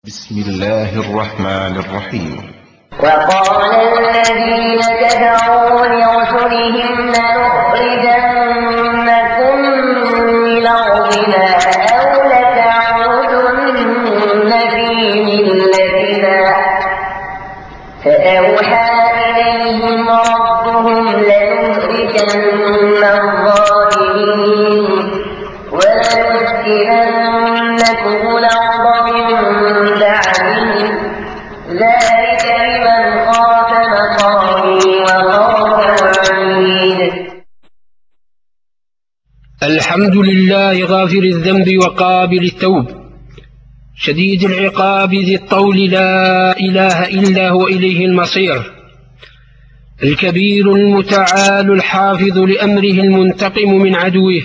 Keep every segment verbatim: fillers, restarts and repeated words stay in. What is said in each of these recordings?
بسم الله الرحمن الرحيم. وقال الذين كفروا لرسلهم لنخرجنكم من أرضنا أو لتعودن في ملتنا فأوحى إليهم ربهم لنهلكن الظالمين ولنسكننكم الأرض من بعدهم ذلك لمن خاف مقامي وخاف وعيد. الحمد لله غافر الذنب وقابل التوب شديد العقاب ذي الطول لا إله إلا هو إليه المصير، الكبير المتعال الحافظ لأمره المنتقم من عدوه.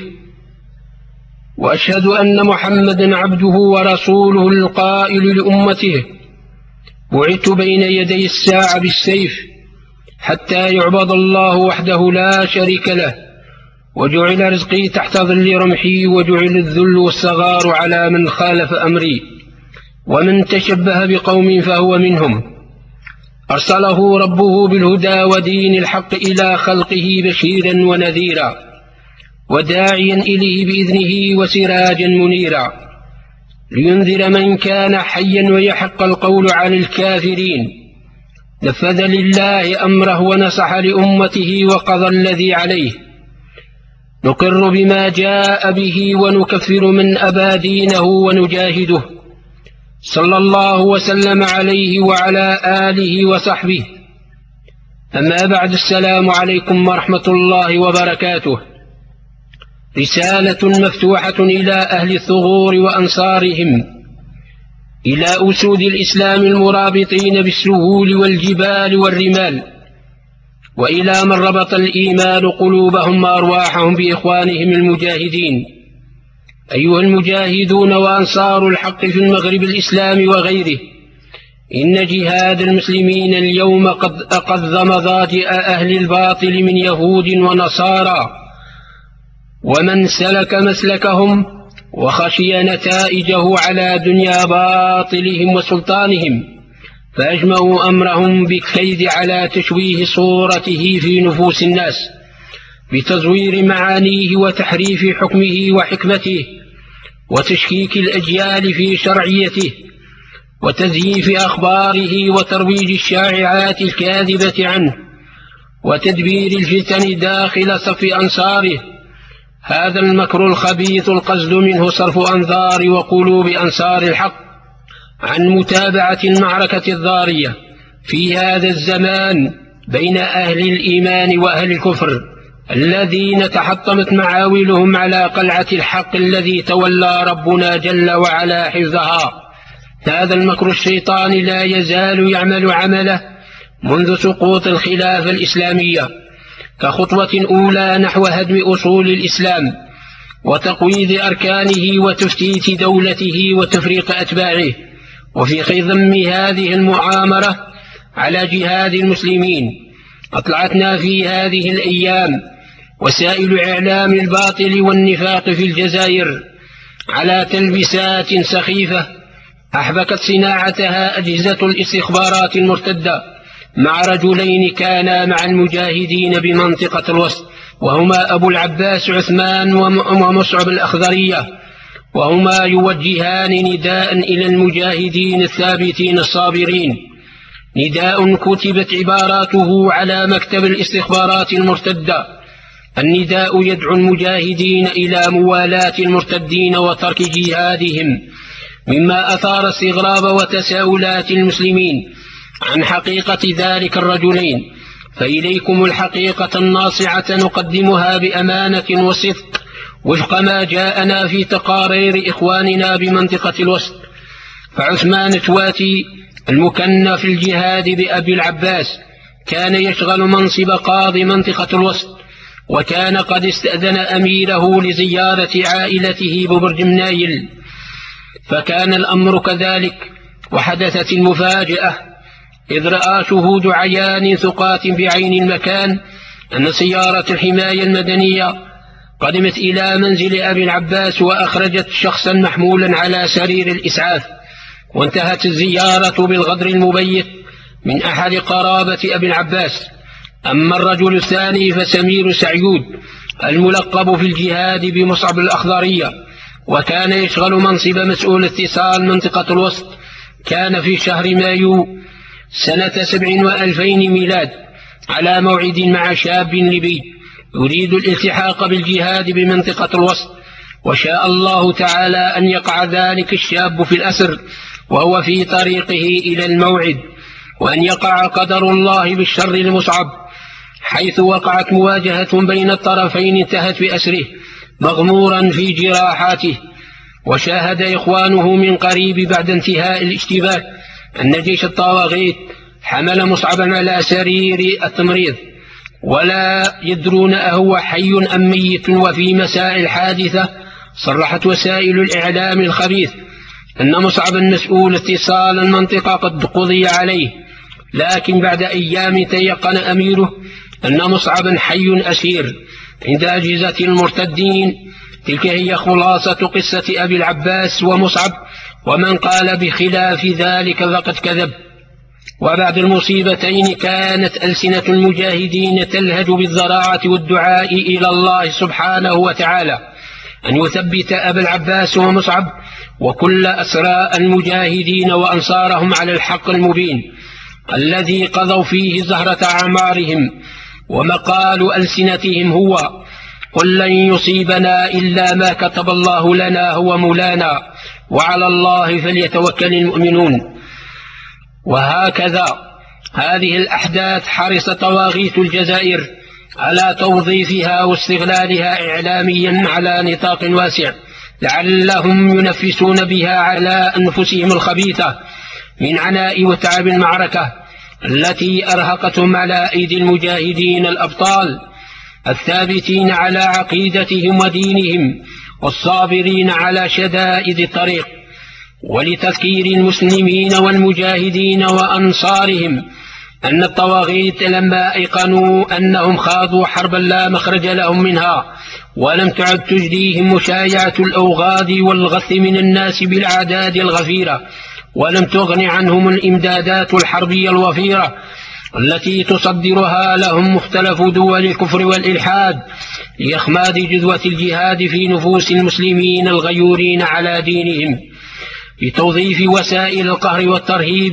وأشهد أن محمدا عبده ورسوله القائل لأمته: بعثت بين يدي الساعة بالسيف حتى يعبد الله وحده لا شريك له، وجعل رزقي تحت ظل رمحي، وجعل الذل والصغار على من خالف أمري، ومن تشبه بقوم فهو منهم. أرسله ربه بالهدى ودين الحق إلى خلقه بشيرا ونذيرا، وداعيا إليه بإذنه وسراجا منيرا، لينذر من كان حيا ويحق القول على الكافرين. نفذ لله أمره ونصح لأمته وقضى الذي عليه. نقر بما جاء به ونكفر من أبى دينه ونجاهده. صلى الله وسلم عليه وعلى آله وصحبه. أما بعد، السلام عليكم ورحمة الله وبركاته. رسالة مفتوحة إلى أهل الثغور وأنصارهم، إلى أسود الإسلام المرابطين بالسهول والجبال والرمال، وإلى من ربط الإيمان قلوبهم وأرواحهم بإخوانهم المجاهدين. أيها المجاهدون وأنصار الحق في المغرب الإسلامي وغيره، إن جهاد المسلمين اليوم قد أقض مضاجئ أهل الباطل من يهود ونصارى، ومن سلك مسلكهم وخشي نتائجه على دنيا باطلهم وسلطانهم، فأجمعوا أمرهم بالكيد على تشويه صورته في نفوس الناس، بتزوير معانيه وتحريف حكمه وحكمته، وتشكيك الأجيال في شرعيته، وتزييف أخباره، وترويج الشائعات الكاذبة عنه، وتدبير الفتن داخل صف أنصاره. هذا المكر الخبيث القصد منه صرف أنظار وقلوب أنصار الحق عن متابعة المعركة الضارية في هذا الزمان بين أهل الإيمان وأهل الكفر، الذين تحطمت معاولهم على قلعة الحق الذي تولى ربنا جل وعلا حفظها. هذا المكر الشيطاني لا يزال يعمل عمله منذ سقوط الخلافة الإسلامية، كخطوة أولى نحو هدم أصول الإسلام وتقويض أركانه وتفتيت دولته وتفريق أتباعه. وفي خضم هذه المؤامرة على جهاد المسلمين، أطلعتنا في هذه الأيام وسائل إعلام الباطل والنفاق في الجزائر على تلبسات سخيفة أحبكت صناعتها أجهزة الاستخبارات المرتدة، مع رجلين كانا مع المجاهدين بمنطقة الوسط، وهما أبو العباس عثمان ومصعب الأخضرية، وهما يوجهان نداء إلى المجاهدين الثابتين الصابرين، نداء كتبت عباراته على مكتب الاستخبارات المرتدة. النداء يدعو المجاهدين إلى موالاة المرتدين وترك جهادهم، مما أثار استغراب وتساؤلات المسلمين عن حقيقة ذلك الرجلين. فإليكم الحقيقة الناصعة نقدمها بأمانة وصدق وفق ما جاءنا في تقارير إخواننا بمنطقة الوسط. فعثمان تواتي المكنى في الجهاد بأبي العباس كان يشغل منصب قاضي منطقة الوسط، وكان قد استأذن أميره لزيارة عائلته ببرج منايل، فكان الأمر كذلك. وحدثت المفاجأة إذ رأى شهود عيان ثقات بعين المكان أن سيارة الحماية المدنية قدمت إلى منزل أبي العباس، وأخرجت شخصا محمولا على سرير الإسعاف وانتهت الزيارة بالغدر المبيت من أحد قرابة أبي العباس. أما الرجل الثاني فسمير سعيود الملقب في الجهاد بمصعب الأخضرية، وكان يشغل منصب مسؤول اتصال منطقة الوسط. كان في شهر مايو سنة سبع وألفين ميلاد على موعد مع شاب ليبي يريد الالتحاق بالجهاد بمنطقة الوسط، وشاء الله تعالى أن يقع ذلك الشاب في الأسر وهو في طريقه إلى الموعد، وأن يقع قدر الله بالشر لمصعب، حيث وقعت مواجهة بين الطرفين انتهت بأسره مغمورا في جراحاته. وشاهد إخوانه من قريب بعد انتهاء الاشتباك أن جيش الطواغيت حمل مصعبا على سرير التمريض ولا يدرون أهو حي أم ميت. وفي مساء الحادثة صرحت وسائل الإعلام الخبيث أن مصعبا مسؤول اتصال المنطقة قد قضي عليه، لكن بعد أيام تيقن أميره أن مصعبا حي أسير عند أجهزة المرتدين. تلك هي خلاصة قصة أبي العباس ومصعب، ومن قال بخلاف ذلك فقد كذب. وبعد المصيبتين كانت ألسنة المجاهدين تلهج بالضراعة والدعاء إلى الله سبحانه وتعالى أن يثبت أبا العباس ومصعب وكل أسراء المجاهدين وأنصارهم على الحق المبين الذي قضوا فيه زهرة أعمارهم. ومقال ألسنتهم هو: قل لن يصيبنا إلا ما كتب الله لنا هو مولانا وعلى الله فليتوكل المؤمنون. وهكذا هذه الأحداث حرص طواغيت الجزائر على توظيفها واستغلالها إعلاميا على نطاق واسع، لعلهم ينفسون بها على أنفسهم الخبيثة من عناء وتعب المعركة التي أرهقتهم على أيدي المجاهدين الأبطال الثابتين على عقيدتهم ودينهم والصابرين على شدائد الطريق. ولتذكير المسلمين والمجاهدين وأنصارهم أن الطواغيت لما أيقنوا أنهم خاضوا حربا لا مخرج لهم منها ولم تعد تجديهم مشايعة الأوغاد والغث من الناس بالأعداد الغفيرة، ولم تغن عنهم الإمدادات الحربية الوفيرة التي تصدرها لهم مختلف دول الكفر والإلحاد لإخماد جذوة الجهاد في نفوس المسلمين الغيورين على دينهم، بتوظيف وسائل القهر والترهيب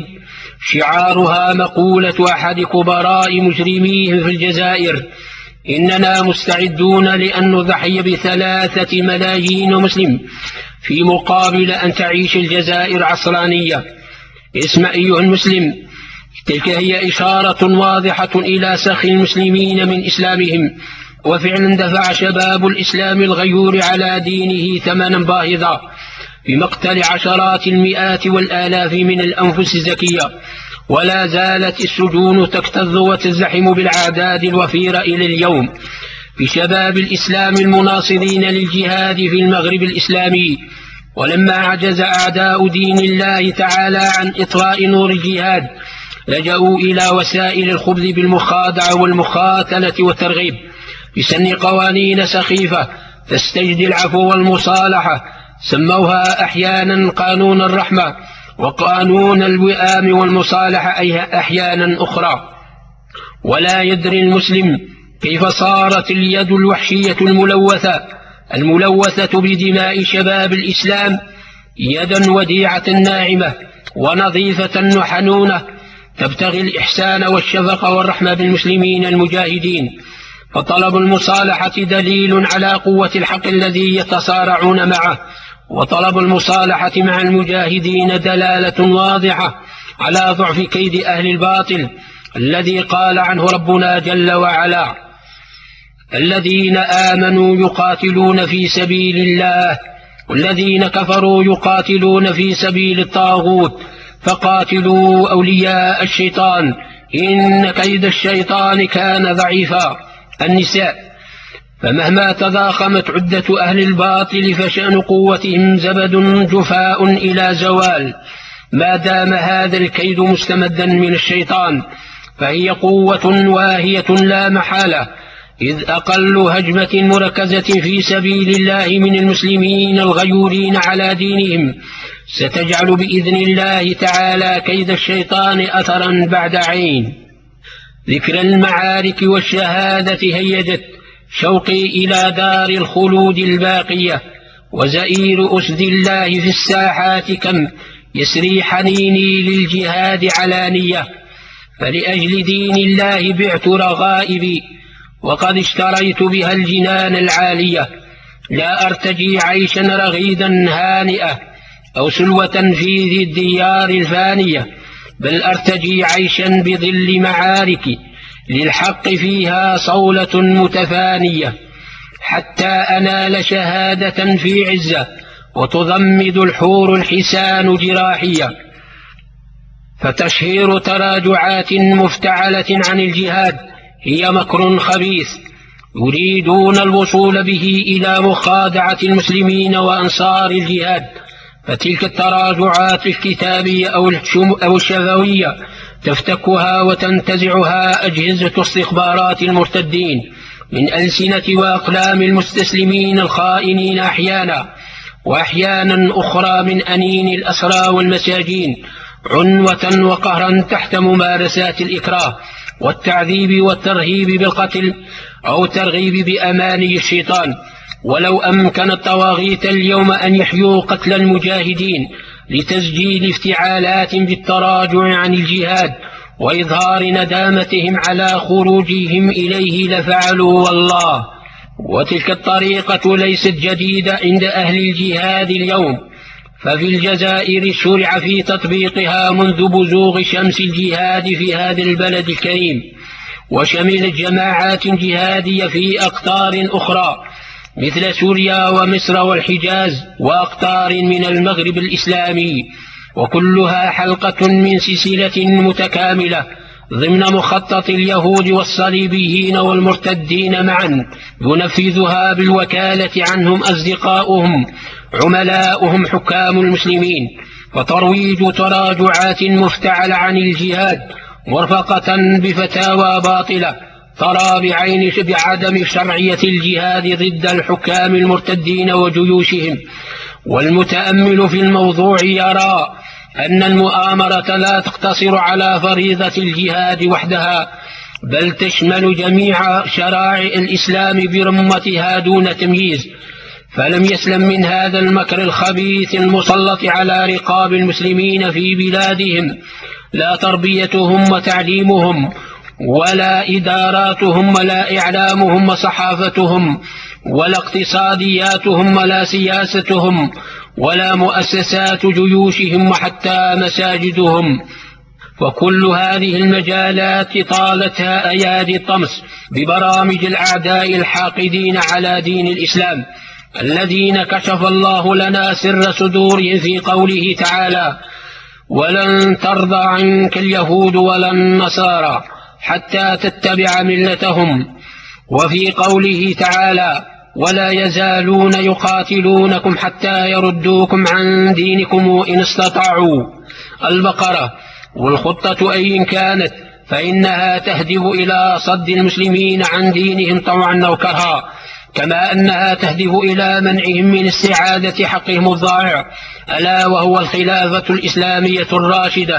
شعارها مقولة أحد كبراء مجرميهم في الجزائر: إننا مستعدون لأن نضحي بثلاثة ملايين مسلم في مقابل أن تعيش الجزائر عصرانية. اسمع أيها المسلم، تلك هي إشارة واضحة إلى سخي المسلمين من إسلامهم، وفعلا دفع شباب الإسلام الغيور على دينه ثمنا باهظا بمقتل عشرات المئات والآلاف من الأنفس الزكية. ولا زالت السجون تكتظ وتزدحم بالأعداد الوفيرة إلى اليوم بشباب الإسلام المناصرين للجهاد في المغرب الإسلامي. ولما عجز أعداء دين الله تعالى عن إطفاء نور الجهاد لجأوا إلى وسائل الخبز بالمخادعة والمخاتلة والترغيب بسن قوانين سخيفة تستجدي العفو والمصالحة، سموها أحيانا قانون الرحمة وقانون الوئام والمصالحة أي أحيانا أخرى. ولا يدري المسلم كيف صارت اليد الوحشية الملوثة الملوثة بدماء شباب الإسلام يدا وديعة ناعمة ونظيفة وحنونة تبتغي الإحسان والشفقة والرحمة بالمسلمين المجاهدين. فطلب المصالحة دليل على قوة الحق الذي يتصارعون معه، وطلب المصالحة مع المجاهدين دلالة واضحة على ضعف كيد أهل الباطل الذي قال عنه ربنا جل وعلا: الذين آمنوا يقاتلون في سبيل الله والذين كفروا يقاتلون في سبيل الطاغوت فقاتلوا أولياء الشيطان إن كيد الشيطان كان ضعيفا. النساء. فمهما تضاخمت عدة أهل الباطل فشأن قوتهم زبد جفاء إلى زوال، ما دام هذا الكيد مستمدا من الشيطان فهي قوة واهية لا محالة، إذ أقل هجمة مركزة في سبيل الله من المسلمين الغيورين على دينهم ستجعل بإذن الله تعالى كيد الشيطان أثرا بعد عين. ذكر المعارك والشهادة هيجت شوقي إلى دار الخلود الباقية، وزئير أسد الله في الساحات كم يسري حنيني للجهاد علانية. فلأجل دين الله بعت رغائبي وقد اشتريت بها الجنان العالية. لا أرتجي عيشا رغيدا هانئة أو سلوة في ذي الديار الفانية، بل أرتجي عيشا بظل معارك للحق فيها صولة متفانية، حتى أنال شهادة في عزة وتضمد الحور الحسان جراحية. فتشهير تراجعات مفتعلة عن الجهاد هي مكر خبيث يريدون الوصول به إلى مخادعة المسلمين وأنصار الجهاد. فتلك التراجعات الكتابية أو الشفوية تفتكها وتنتزعها أجهزة استخبارات المرتدين من ألسنة وأقلام المستسلمين الخائنين أحيانا، وأحيانا أخرى من أنين الأسرى والمساجين، عنوة وقهرا تحت ممارسات الإكراه والتعذيب والترهيب بالقتل أو ترغيب بأماني الشيطان. ولو أمكن الطواغيت اليوم أن يحيوا قتل المجاهدين لتسجيل افتعالات بالتراجع عن الجهاد وإظهار ندامتهم على خروجهم إليه لفعلوا والله. وتلك الطريقة ليست جديدة عند أهل الجهاد اليوم، ففي الجزائر شرع في تطبيقها منذ بزوغ شمس الجهاد في هذا البلد الكريم، وشملت جماعات جهادية في أقطار أخرى مثل سوريا ومصر والحجاز وأقطار من المغرب الإسلامي، وكلها حلقة من سلسلة متكاملة ضمن مخطط اليهود والصليبيين والمرتدين معا، ينفذها بالوكالة عنهم أصدقاؤهم عملاؤهم حكام المسلمين، وترويج تراجعات مفتعلة عن الجهاد مرفقة بفتاوى باطلة ترى بعين بعدم شرعية الجهاد ضد الحكام المرتدين وجيوشهم. والمتأمل في الموضوع يرى أن المؤامرة لا تقتصر على فريضة الجهاد وحدها، بل تشمل جميع شرائع الإسلام برمتها دون تمييز. فلم يسلم من هذا المكر الخبيث المسلط على رقاب المسلمين في بلادهم لا تربيتهم وتعليمهم، ولا إداراتهم، ولا إعلامهم وصحافتهم، ولا اقتصادياتهم، ولا سياستهم، ولا مؤسسات جيوشهم، وحتى مساجدهم. وكل هذه المجالات طالتها أيادي الطمس ببرامج الأعداء الحاقدين على دين الإسلام، الذين كشف الله لنا سر صدورهم في قوله تعالى: ولن ترضى عنك اليهود ولا النصارى حتى تتبع ملتهم. وفي قوله تعالى: ولا يزالون يقاتلونكم حتى يردوكم عن دينكم إن استطاعوا. البقرة. والخطة أي كانت فإنها تهدف إلى صد المسلمين عن دينهم طوعا أو كرها، كما أنها تهدف إلى منعهم من استعادة حقهم الضائع، ألا وهو الخلافة الإسلامية الراشدة.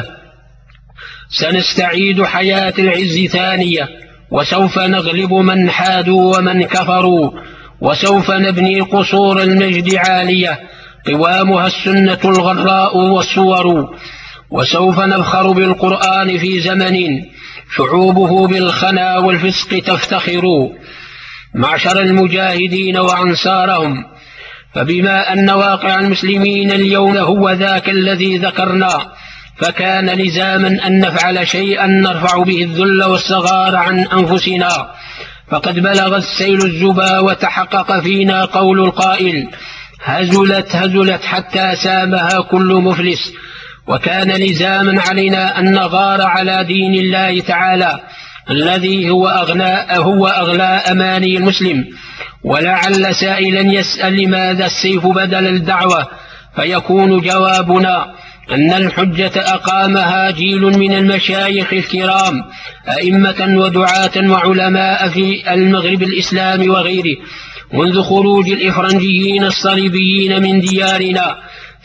سنستعيد حياة العز ثانية، وسوف نغلب من حادوا ومن كفروا، وسوف نبني قصور المجد عالية قوامها السنة الغراء والصور، وسوف نفخر بالقرآن في زمن شعوبه بالخنا والفسق تفتخر. معشر المجاهدين وأنصارهم، فبما أن واقع المسلمين اليوم هو ذاك الذي ذكرنا، فكان لزاما أن نفعل شيئا نرفع به الذل والصغار عن أنفسنا. فقد بلغ السيل الزبا وتحقق فينا قول القائل: هزلت هزلت حتى سامها كل مفلس. وكان لزاما علينا أن نغار على دين الله تعالى الذي هو أغلى, هو أغلى أماني المسلم. ولعل سائلا يسأل: لماذا السيف بدل الدعوة؟ فيكون جوابنا أن الحجة أقامها جيل من المشايخ الكرام، أئمة ودعاة وعلماء في المغرب الإسلامي وغيره، منذ خروج الإفرنجيين الصليبيين من ديارنا،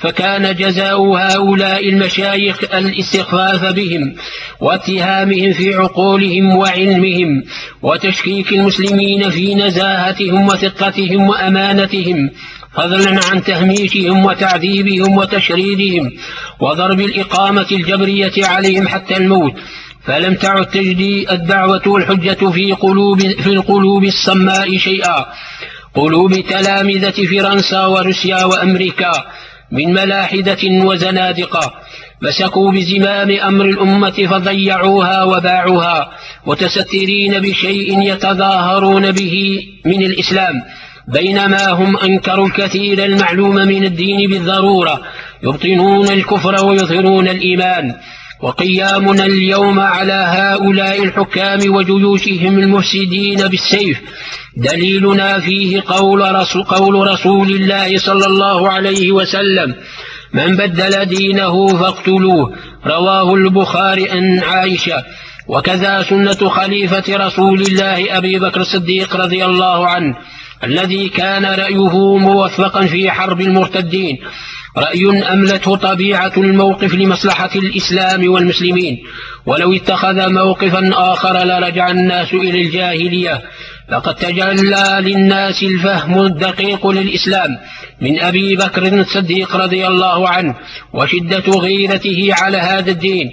فكان جزاء هؤلاء المشايخ الاستخفاف بهم واتهامهم في عقولهم وعلمهم وتشكيك المسلمين في نزاهتهم وثقتهم وأمانتهم، فضلا عن تهميشهم وتعذيبهم وتشريدهم وضرب الإقامة الجبرية عليهم حتى الموت. فلم تعد تجدي الدعوة والحجة في قلوب, في القلوب الصماء شيئا، قلوب تلامذة فرنسا وروسيا وأمريكا من ملاحدة وزنادقة، مسكوا بزمام أمر الأمة فضيعوها وباعوها متسترين بشيء يتظاهرون به من الإسلام، بينما هم أنكروا الكثير المعلوم من الدين بالضرورة، يبطنون الكفر ويظهرون الإيمان. وقيامنا اليوم على هؤلاء الحكام وجيوشهم المفسدين بالسيف دليلنا فيه قول رسول, قول رسول الله صلى الله عليه وسلم: من بدل دينه فاقتلوه، رواه البخاري عن عائشة. وكذا سنة خليفة رسول الله أبي بكر الصديق رضي الله عنه الذي كان رأيه موفقا في حرب المرتدين، رأي أملته طبيعة الموقف لمصلحة الإسلام والمسلمين، ولو اتخذ موقفا آخر لرجع الناس إلى الجاهلية. لقد تجلى للناس الفهم الدقيق للإسلام من أبي بكر الصديق رضي الله عنه، وشدة غيرته على هذا الدين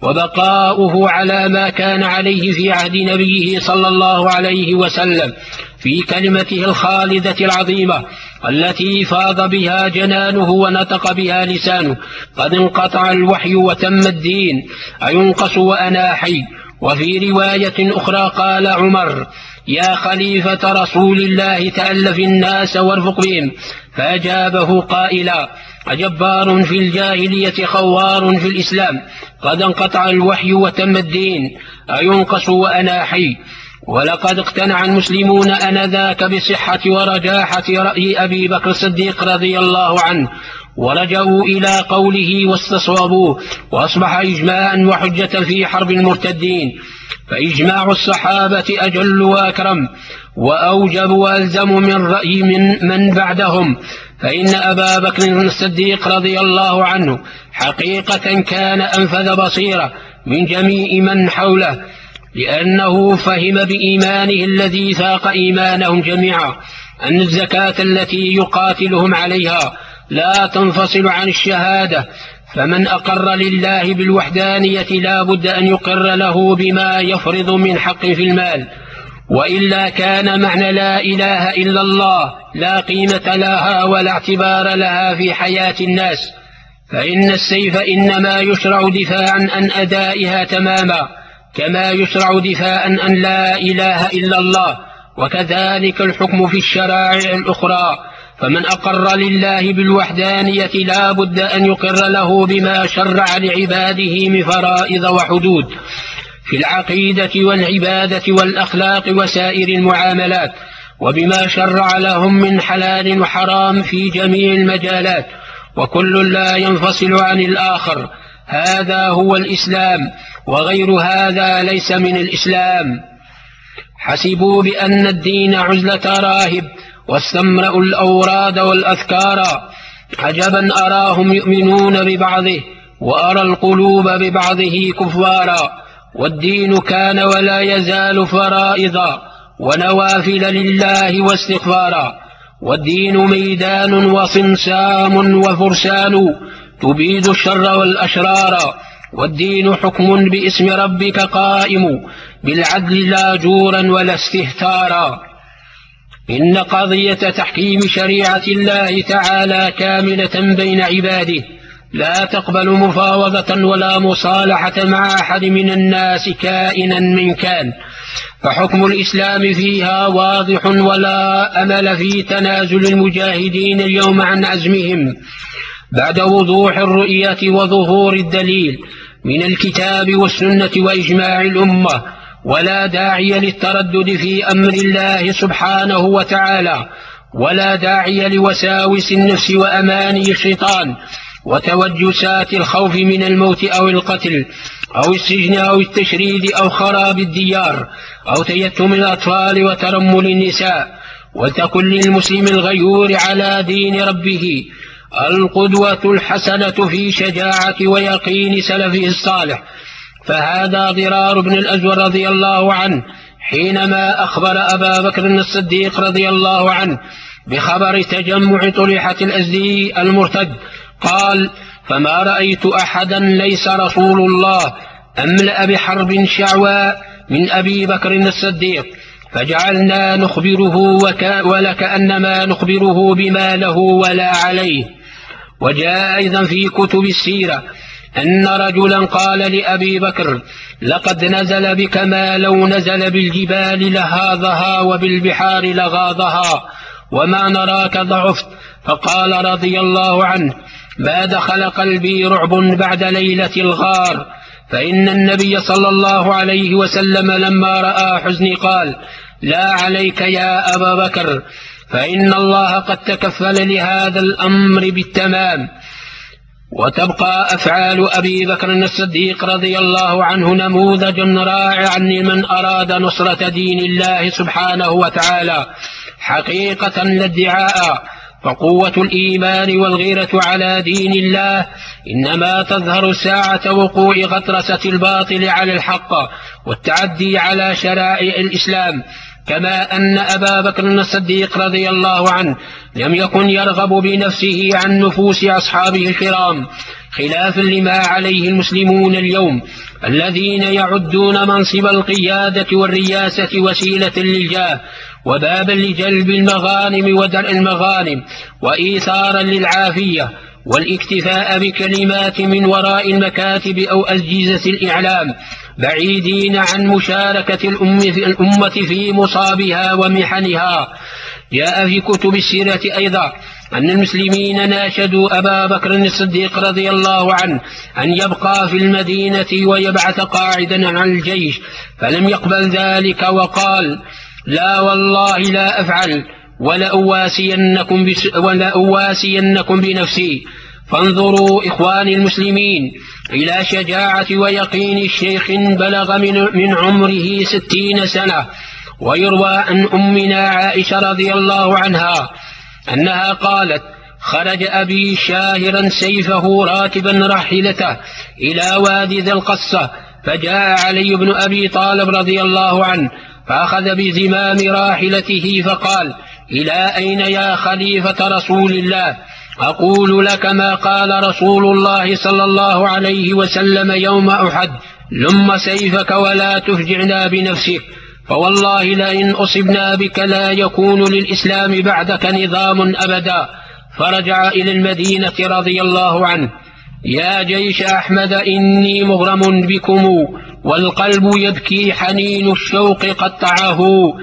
وبقاؤه على ما كان عليه في عهد نبيه صلى الله عليه وسلم في كلمته الخالدة العظيمة التي فاض بها جنانه ونطق بها لسانه: قد انقطع الوحي وتم الدين أينقص وأنا حي. وفي رواية أخرى قال عمر: يا خليفة رسول الله تألف الناس وارفق بهم، فأجابه قائلا: أجبار في الجاهلية خوار في الإسلام، قد انقطع الوحي وتم الدين أينقص وأنا حي. ولقد اقتنع المسلمون آنذاك بصحة ورجاحة رأي أبي بكر الصديق رضي الله عنه، ورجعوا إلى قوله واستصوابوه، وأصبح إجماعا وحجة في حرب المرتدين. فإجماع الصحابة أجل وأكرم وأوجب وألزم من رأي من, من بعدهم، فإن أبا بكر الصديق رضي الله عنه حقيقة كان أنفذ بصيرة من جميع من حوله، لأنه فهم بإيمانه الذي فاق إيمانهم جميعا أن الزكاة التي يقاتلهم عليها لا تنفصل عن الشهادة، فمن أقر لله بالوحدانية لا بد أن يقر له بما يفرض من حق في المال، وإلا كان معنى لا إله إلا الله لا قيمة لها ولا اعتبار لها في حياة الناس. فإن السيف إنما يشرع دفاعا عن أدائها تماما، كما يشرع دفاعا عن لا إله إلا الله، وكذلك الحكم في الشرائع الأخرى. فمن أقر لله بالوحدانية لا بد أن يقر له بما شرع لعباده من فرائض وحدود في العقيدة والعبادة والأخلاق وسائر المعاملات، وبما شرع لهم من حلال وحرام في جميع المجالات، وكل لا ينفصل عن الآخر. هذا هو الإسلام، وغير هذا ليس من الإسلام. حسبوا بأن الدين عزلة راهب واستمرأوا الأوراد والأذكار، عجبا أراهم يؤمنون ببعضه وأرى القلوب ببعضه كفارا. والدين كان ولا يزال فرائضا ونوافل لله واستغفارا، والدين ميدان وصمسام وفرسان تبيد الشر والأشرار، والدين حكم باسم ربك قائم بالعدل لا جورا ولا استهتارا. إن قضية تحكيم شريعة الله تعالى كاملة بين عباده لا تقبل مفاوضة ولا مصالحة مع أحد من الناس كائنا من كان، فحكم الإسلام فيها واضح، ولا أمل في تنازل المجاهدين اليوم عن عزمهم بعد وضوح الرؤية وظهور الدليل من الكتاب والسنة وإجماع الأمة. ولا داعي للتردد في أمر الله سبحانه وتعالى، ولا داعي لوساوس النفس وأماني الشيطان وتوجسات الخوف من الموت أو القتل أو السجن أو التشريد أو خراب الديار أو تيتم الأطفال وترمل النساء. ولتكن للمسلم الغيور على دين ربه القدوة الحسنة في شجاعة ويقين سلفه الصالح. فهذا ضرار بن الأزور رضي الله عنه حينما أخبر أبا بكر الصديق رضي الله عنه بخبر تجمع طلحة الأزدي المرتد قال: فما رأيت أحدا ليس رسول الله أملأ بحرب شعواء من أبي بكر الصديق، فجعلنا نخبره ولكأنما نخبره بما له ولا عليه. وجاء أيضا في كتب السيرة أن رجلا قال لأبي بكر: لقد نزل بك ما لو نزل بالجبال لهاضها وبالبحار لغاضها وما نراك ضعفت. فقال رضي الله عنه: ما دخل قلبي رعب بعد ليلة الغار. فإن النبي صلى الله عليه وسلم لما رأى حزني قال: لا عليك يا أبا بكر، فإن الله قد تكفل لهذا الأمر بالتمام. وتبقى أفعال أبي بكر الصديق رضي الله عنه نموذجا رائعا لمن أراد نصرة دين الله سبحانه وتعالى حقيقة لا ادعاء. فقوة الإيمان والغيرة على دين الله إنما تظهر ساعة وقوع غطرسة الباطل على الحق والتعدي على شرائع الإسلام. كما أن أبا بكر الصديق رضي الله عنه لم يكن يرغب بنفسه عن نفوس أصحابه الكرام، خلافا لما عليه المسلمون اليوم الذين يعدون منصب القيادة والرياسة وسيلة للجاه وبابا لجلب المغانم ودرء المغانم وإيثارا للعافية والاكتفاء بكلمات من وراء المكاتب أو أجهزة الإعلام، بعيدين عن مشاركة الأمة في مصابها ومحنها. جاء في كتب السيرة أيضا أن المسلمين ناشدوا أبا بكر الصديق رضي الله عنه أن يبقى في المدينة ويبعث قاعدا عن الجيش، فلم يقبل ذلك وقال: لا والله لا أفعل ولأواسينكم, ولأواسينكم بنفسي. فانظروا إخواني المسلمين إلى شجاعة ويقين الشيخ بلغ من, من عمره ستين سنة. ويروى عن أمنا عائشة رضي الله عنها أنها قالت: خرج أبي شاهرا سيفه راكبا راحلته إلى وادي ذي القصة، فجاء علي بن أبي طالب رضي الله عنه فأخذ بزمام راحلته فقال: إلى أين يا خليفة رسول الله؟ أقول لك ما قال رسول الله صلى الله عليه وسلم يوم أحد: لم سيفك ولا تفجعنا بنفسك، فوالله لئن أصبنا بك لا يكون للإسلام بعدك نظام أبدا. فرجع إلى المدينة رضي الله عنه. يا جيش أحمد إني مغرم بكم والقلب يبكي حنين الشوق قطعه.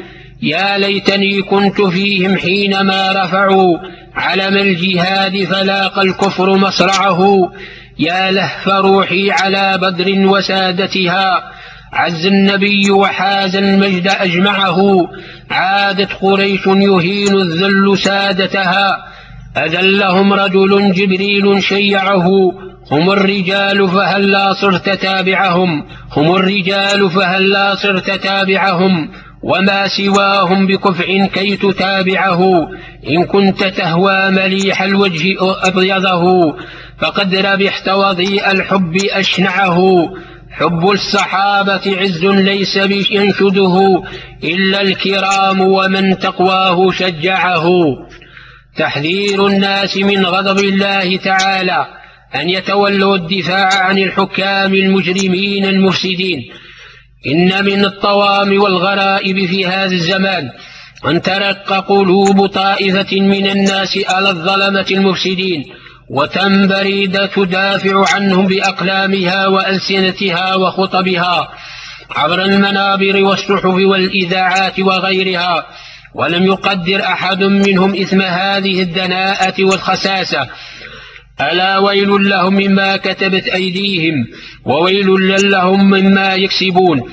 يا ليتني كنت فيهم حينما رفعوا علم الجهاد فلاقى الكفر مصرعه. يا لهف روحي على بدر وسادتها، عز النبي وحاز المجد أجمعه. عادت قريش يهين الذل سادتها، أذلهم رجل جبريل شيعه. هم الرجال فهلا صرت تابعهم، هم الرجال فهلا صرت تابعهم، وما سواهم بكفع كي تتابعه. إن كنت تهوى مليح الوجه أبيضه، فقد ربحت وضيء الحب أشنعه. حب الصحابة عز ليس ينشده إلا الكرام ومن تقواه شجعه. تحذير الناس من غضب الله تعالى أن يتولوا الدفاع عن الحكام المجرمين المفسدين. إن من الطوام والغرائب في هذا الزمان أن ترق قلوب طائفة من الناس على الظلمة المفسدين، وتنبري تدافع عنهم بأقلامها وألسنتها وخطبها عبر المنابر والصحف والإذاعات وغيرها، ولم يقدر أحد منهم إثم هذه الدناءة والخساسة. ألا ويل لهم مما كتبت أيديهم وويل لهم مما يكسبون.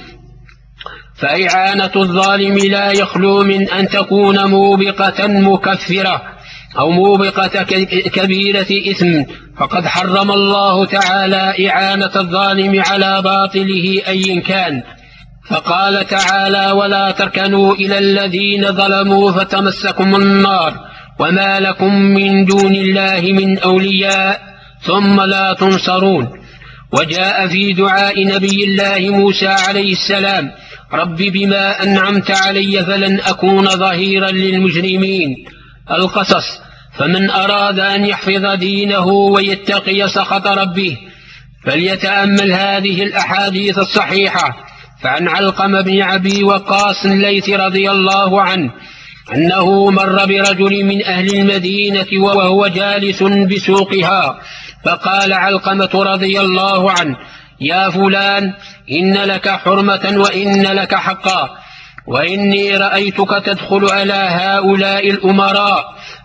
فإعانة الظالم لا يخلو من أن تكون موبقة مكفرة أو موبقة كبيرة إثم، فقد حرم الله تعالى إعانة الظالم على باطله أي كان. فقال تعالى: ولا تركنوا إلى الذين ظلموا فتمسكم النار وما لكم من دون الله من أولياء ثم لا تنصرون. وجاء في دعاء نبي الله موسى عليه السلام: رب بما أنعمت علي فلن أكون ظهيرا للمجرمين. القصص. فمن أراد أن يحفظ دينه ويتقي سخط ربه فليتأمل هذه الأحاديث الصحيحة. فعن علقمة بن أبي وقاص الليثي رضي الله عنه أنه مر برجل من أهل المدينة وهو جالس بسوقها، فقال علقمة رضي الله عنه: يا فلان، إن لك حرمة وإن لك حقا، وإني رأيتك تدخل على هؤلاء الأمراء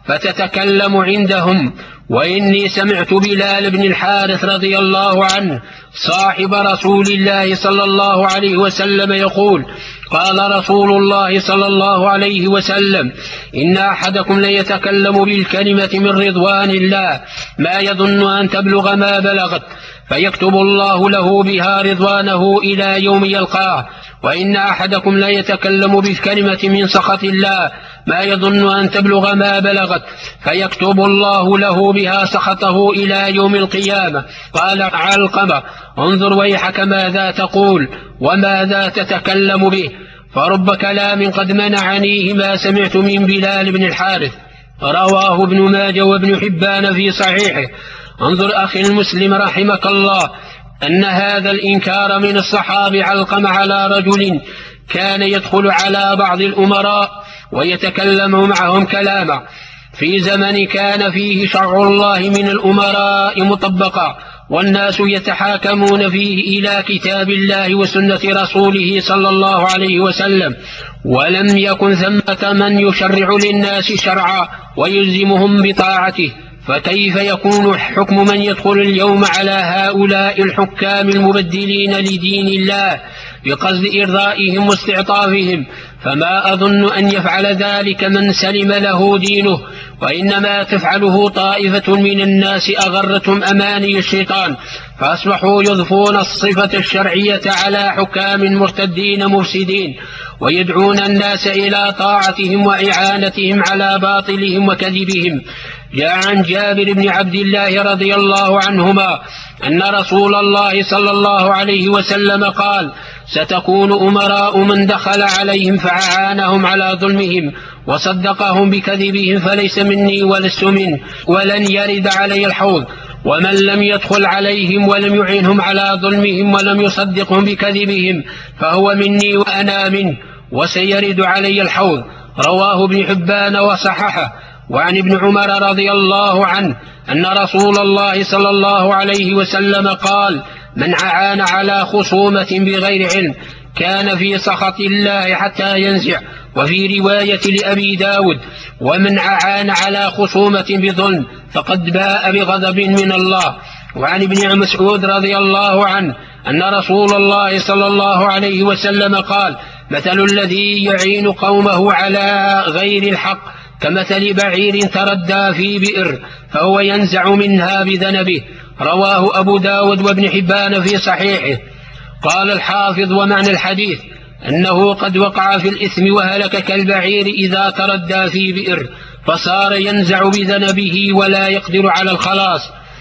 فتتكلم عندهم، وإني سمعت بلال بن الحارث رضي الله عنه صاحب رسول الله صلى الله عليه وسلم يقول: قال رسول الله صلى الله عليه وسلم: إن أحدكم ليتكلم بالكلمة من رضوان الله ما يظن أن تبلغ ما بلغت، فيكتب الله له بها رضوانه إلى يوم يلقاه، وإن أحدكم ليتكلم بالكلمة من سخط الله ما يظن أن تبلغ ما بلغت، فيكتب الله له بها سخطه إلى يوم القيامة. قال علقمة: انظر ويحك ماذا تقول وماذا تتكلم به، فرب كلام قد منعنيه ما سمعت من بلال بن الحارث. رواه ابن ماجه وابن حبان في صحيحه. انظر أخي المسلم رحمك الله أن هذا الإنكار من الصحابة علقم على رجل كان يدخل على بعض الأمراء ويتكلم معهم كلاما في زمن كان فيه شرع الله من الأمراء مطبقا، والناس يتحاكمون فيه إلى كتاب الله وسنة رسوله صلى الله عليه وسلم، ولم يكن ثمة من يشرع للناس شرعا ويلزمهم بطاعته، فكيف يكون حكم من يدخل اليوم على هؤلاء الحكام المبدلين لدين الله بقصد إرضائهم واستعطافهم؟ فما أظن أن يفعل ذلك من سلم له دينه، وإنما تفعله طائفة من الناس أغرتهم أماني الشيطان، فأصبحوا يضفون الصفة الشرعية على حكام مرتدين مفسدين، ويدعون الناس إلى طاعتهم وإعانتهم على باطلهم وكذبهم. جاء عن جابر بن عبد الله رضي الله عنهما أن رسول الله صلى الله عليه وسلم قال: ستكون أمراء من دخل عليهم فأعانهم على ظلمهم وصدقهم بكذبهم فليس مني ولست منه، ولن يرد علي الحوض، ومن لم يدخل عليهم ولم يعينهم على ظلمهم ولم يصدقهم بكذبهم فهو مني وأنا منه، وسيرد علي الحوض. رواه ابن حبان وصححه. وعن ابن عمر رضي الله عنه أن رسول الله صلى الله عليه وسلم قال: من أعان على خصومة بغير علم كان في سخط الله حتى ينزع. وفي رواية لأبي داود: ومن أعان على خصومة بظلم فقد باء بغضب من الله. وعن ابن مسعود رضي الله عنه أن رسول الله صلى الله عليه وسلم قال: مثل الذي يعين قومه على غير الحق كمثل بعير تردى في بئر فهو ينزع منها بذنبه. رواه أبو داود وابن حبان في صحيحه. قال الحافظ: ومعنى الحديث أنه قد وقع في الإثم وهلك كالبعير إذا تردى في بئر فصار ينزع بذنبه ولا يقدر على الخلاص.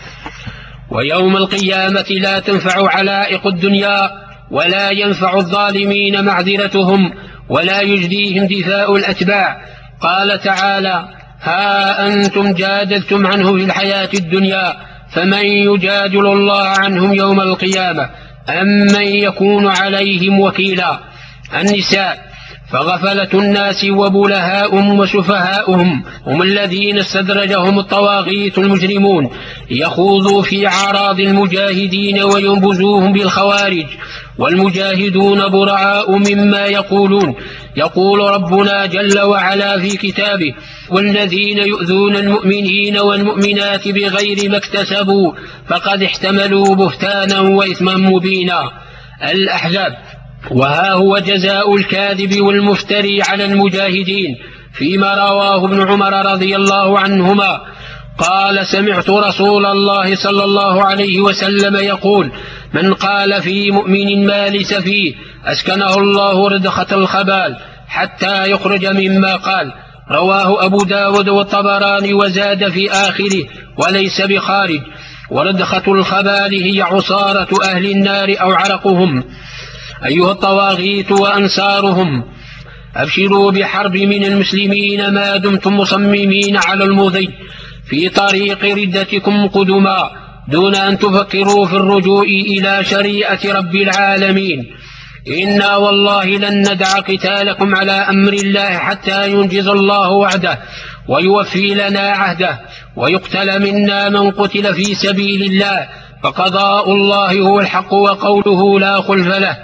ويوم القيامة لا تنفع علائق الدنيا ولا ينفع الظالمين معذرتهم ولا يجديهم دفاع الأتباع. قال تعالى: ها أنتم جادلتم عنه في الحياة الدنيا فمن يجادل الله عنهم يوم القيامة أم من يكون عليهم وكيلا. النساء. فغفلة الناس وبلهاؤهم وسفهاؤهم هم الذين استدرجهم الطواغيت المجرمون يخوضوا في أعراض المجاهدين وينبذوهم بالخوارج، والمجاهدون براء مما يقولون. يقول ربنا جل وعلا في كتابه: والذين يؤذون المؤمنين والمؤمنات بغير ما اكتسبوا فقد احتملوا بهتانا وإثما مبينا. الأحزاب. وها هو جزاء الكاذب والمفتري على المجاهدين فيما رواه ابن عمر رضي الله عنهما قال: سمعت رسول الله صلى الله عليه وسلم يقول: من قال في مؤمن ما ليس فيه أسكنه الله ردخة الخبال حتى يخرج مما قال. رواه أبو داود والطبراني وزاد في آخره وليس بخارج. وردخة الخبال هي عصارة أهل النار أو عرقهم. أيها الطواغيت وأنصارهم، أبشروا بحرب من المسلمين ما دمتم مصممين على المضي في طريق ردتكم قدما دون أن تفكروا في الرجوع إلى شريعة رب العالمين. إنا والله لن ندع قتالكم على أمر الله حتى ينجز الله وعده ويوفي لنا عهده ويقتل منا من قتل في سبيل الله، فقضاء الله هو الحق وقوله لا خلف له.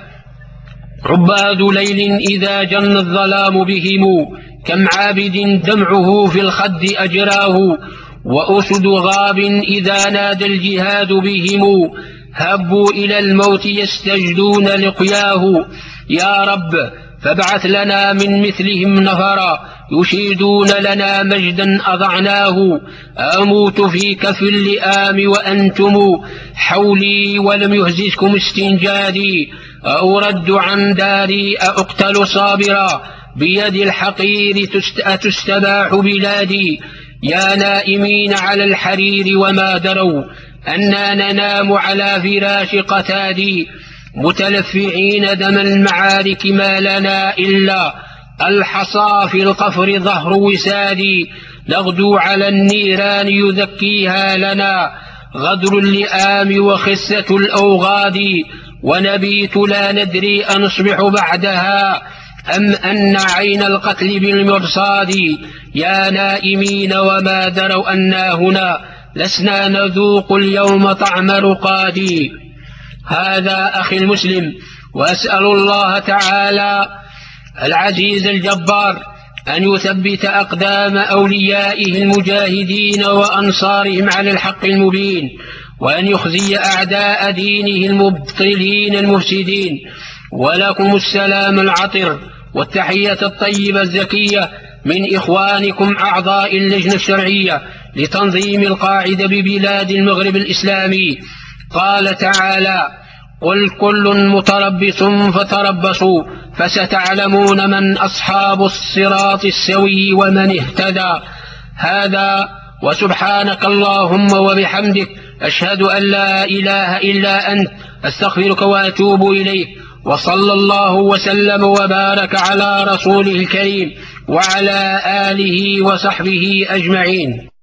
عباد ليل إذا جن الظلام بهم، كم عابد دمعه في الخد أجراه، وأسد غاب إذا نادى الجهاد بهم، هبوا إلى الموت يستجدون لقياه. يا رب فابعث لنا من مثلهم نفرا يشيدون لنا مجدا أضعناه. أموت في كف اللئام وأنتم حولي ولم يهزكم استنجادي، أرد عن داري أقتل صابرا بيد الحقير تستباح بلادي. يا نائمين على الحرير وما دروا أنا ننام على فراش قتادي، متلفعين دم المعارك ما لنا إلا الحصى في القفر ظهر وسادي. نغدو على النيران يذكيها لنا غدر اللئام وخسة الأوغاد، ونبيت لا ندري أنصبح بعدها أم أن عين القتل بالمرصاد. يا نائمين وما دروا أنا هنا لسنا نذوق اليوم طعم رقادي. هذا أخي المسلم، وأسأل الله تعالى العزيز الجبار أن يثبت أقدام أوليائه المجاهدين وأنصارهم على الحق المبين، وأن يخزي أعداء دينه المبطلين المفسدين. ولكم السلام العطر والتحية الطيبة الزكية من إخوانكم أعضاء اللجنة الشرعية لتنظيم القاعدة ببلاد المغرب الإسلامي. قال تعالى: قل كل متربص فتربصوا فستعلمون من أصحاب الصراط السوي ومن اهتدى. هذا وسبحانك اللهم وبحمدك أشهد أن لا إله إلا أنت أستغفرك وأتوب إليك. وصلى الله وسلم وبارك على رسوله الكريم وعلى آله وصحبه أجمعين.